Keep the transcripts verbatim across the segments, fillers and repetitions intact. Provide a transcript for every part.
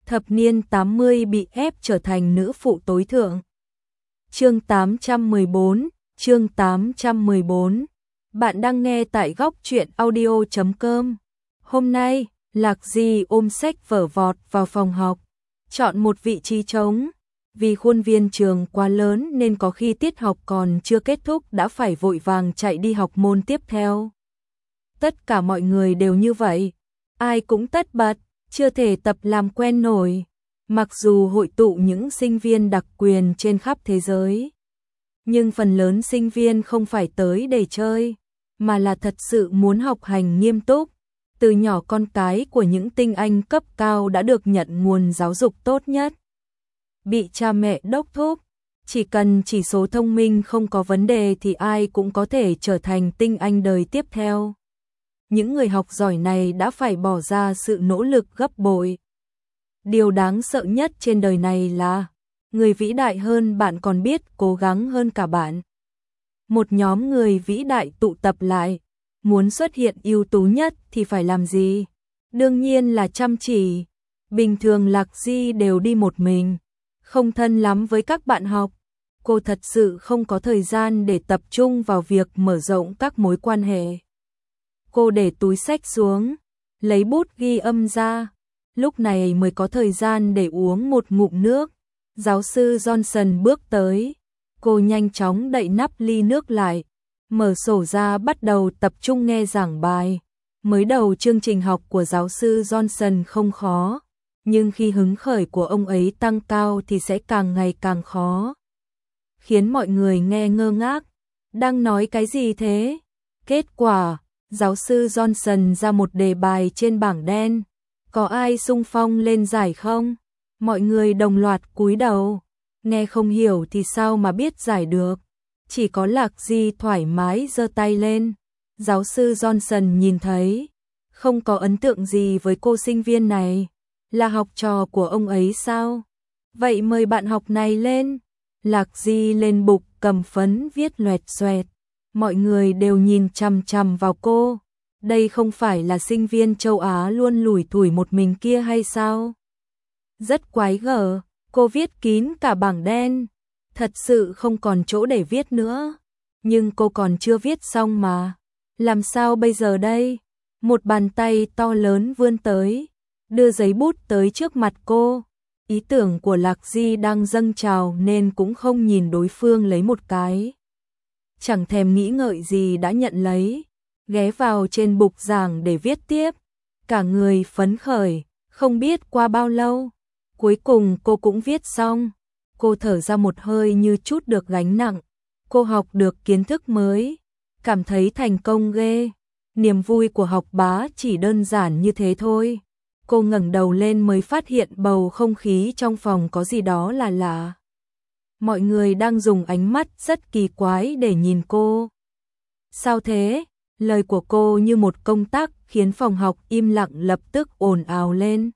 thập niên tám mươi bị ép trở thành nữ phụ tối thượng. Chương tám trăm mười bốn, chương tám trăm mười bốn. Bạn đang nghe tại góc truyện audio chấm com. Hôm nay, Lạc Di ôm sách vở vọt vào phòng học, chọn một vị trí trống. Vì khuôn viên trường quá lớn nên có khi tiết học còn chưa kết thúc đã phải vội vàng chạy đi học môn tiếp theo. Tất cả mọi người đều như vậy, ai cũng tất bật, chưa thể tập làm quen nổi. Mặc dù hội tụ những sinh viên đặc quyền trên khắp thế giới, nhưng phần lớn sinh viên không phải tới để chơi, mà là thật sự muốn học hành nghiêm túc. Từ nhỏ con cái của những tinh anh cấp cao đã được nhận nguồn giáo dục tốt nhất, bị cha mẹ đốc thúc, chỉ cần chỉ số thông minh không có vấn đề thì ai cũng có thể trở thành tinh anh đời tiếp theo. Những người học giỏi này đã phải bỏ ra sự nỗ lực gấp bội. Điều đáng sợ nhất trên đời này là người vĩ đại hơn bạn còn biết cố gắng hơn cả bạn. Một nhóm người vĩ đại tụ tập lại, muốn xuất hiện ưu tú nhất thì phải làm gì? Đương nhiên là chăm chỉ. Bình thường Lạc Di đều đi một mình, không thân lắm với các bạn học. Cô thật sự không có thời gian để tập trung vào việc mở rộng các mối quan hệ. Cô để túi sách xuống, lấy bút ghi âm ra, lúc này mới có thời gian để uống một ngụm nước. Giáo sư Johnson bước tới, cô nhanh chóng đậy nắp ly nước lại, mở sổ ra bắt đầu tập trung nghe giảng bài. Mới đầu chương trình học của giáo sư Johnson không khó, nhưng khi hứng khởi của ông ấy tăng cao thì sẽ càng ngày càng khó, khiến mọi người nghe ngơ ngác. Đang nói cái gì thế? Kết quả, giáo sư Johnson ra một đề bài trên bảng đen. Có ai xung phong lên giải không? Mọi người đồng loạt cúi đầu. Nghe không hiểu thì sao mà biết giải được? Chỉ có Lạc Di thoải mái giơ tay lên. Giáo sư Johnson nhìn thấy, không có ấn tượng gì với cô sinh viên này. Là học trò của ông ấy sao? Vậy mời bạn học này lên. Lạc Di lên bục cầm phấn viết loẹt xoẹt. Mọi người đều nhìn chằm chằm vào cô. Đây không phải là sinh viên châu Á luôn lủi thủi một mình kia hay sao? Rất quái gở, cô viết kín cả bảng đen. Thật sự không còn chỗ để viết nữa. Nhưng cô còn chưa viết xong mà. Làm sao bây giờ đây? Một bàn tay to lớn vươn tới, đưa giấy bút tới trước mặt cô. Ý tưởng của Lạc Di đang dâng trào nên cũng không nhìn đối phương lấy một cái. Chẳng thèm nghĩ ngợi gì đã nhận lấy, ghé vào trên bục giảng để viết tiếp. Cả người phấn khởi, không biết qua bao lâu, cuối cùng cô cũng viết xong. Cô thở ra một hơi như trút được gánh nặng. Cô học được kiến thức mới, cảm thấy thành công ghê. Niềm vui của học bá chỉ đơn giản như thế thôi. Cô ngẩng đầu lên mới phát hiện bầu không khí trong phòng có gì đó là lạ. Mọi người đang dùng ánh mắt rất kỳ quái để nhìn cô. Sao thế? Lời của cô như một công tắc khiến phòng học im lặng lập tức ồn ào lên.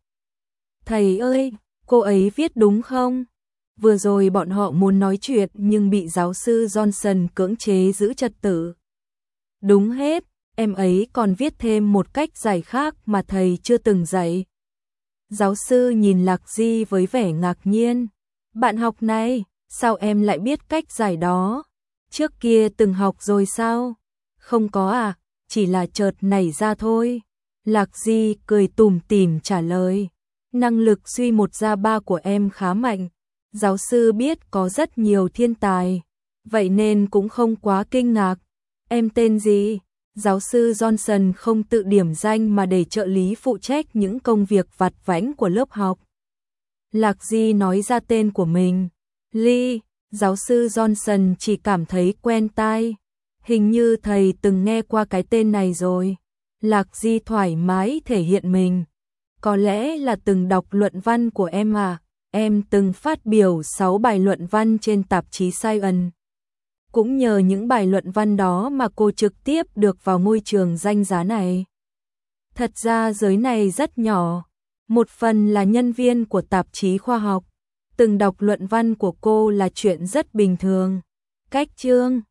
Thầy ơi, cô ấy viết đúng không? Vừa rồi bọn họ muốn nói chuyện nhưng bị giáo sư Johnson cưỡng chế giữ trật tự. Đúng hết, em ấy còn viết thêm một cách giải khác mà thầy chưa từng dạy. Giáo sư nhìn Lạc Di với vẻ ngạc nhiên. Bạn học này, sao em lại biết cách giải đó? Trước kia từng học rồi sao? Không có à, chỉ là chợt nảy ra thôi. Lạc Di cười tủm tỉm trả lời. Năng lực suy một ra ba của em khá mạnh. Giáo sư biết có rất nhiều thiên tài, vậy nên cũng không quá kinh ngạc. Em tên gì? Giáo sư Johnson không tự điểm danh mà để trợ lý phụ trách những công việc vặt vãnh của lớp học. Lạc Di nói ra tên của mình. Lee. Giáo sư Johnson chỉ cảm thấy quen tai. Hình như thầy từng nghe qua cái tên này rồi. Lạc Di thoải mái thể hiện mình. Có lẽ là từng đọc luận văn của em à? Em từng phát biểu sáu bài luận văn trên tạp chí Science. Cũng nhờ những bài luận văn đó mà cô trực tiếp được vào ngôi trường danh giá này. Thật ra giới này rất nhỏ. Một phần là nhân viên của tạp chí khoa học. Từng đọc luận văn của cô là chuyện rất bình thường. Cách chương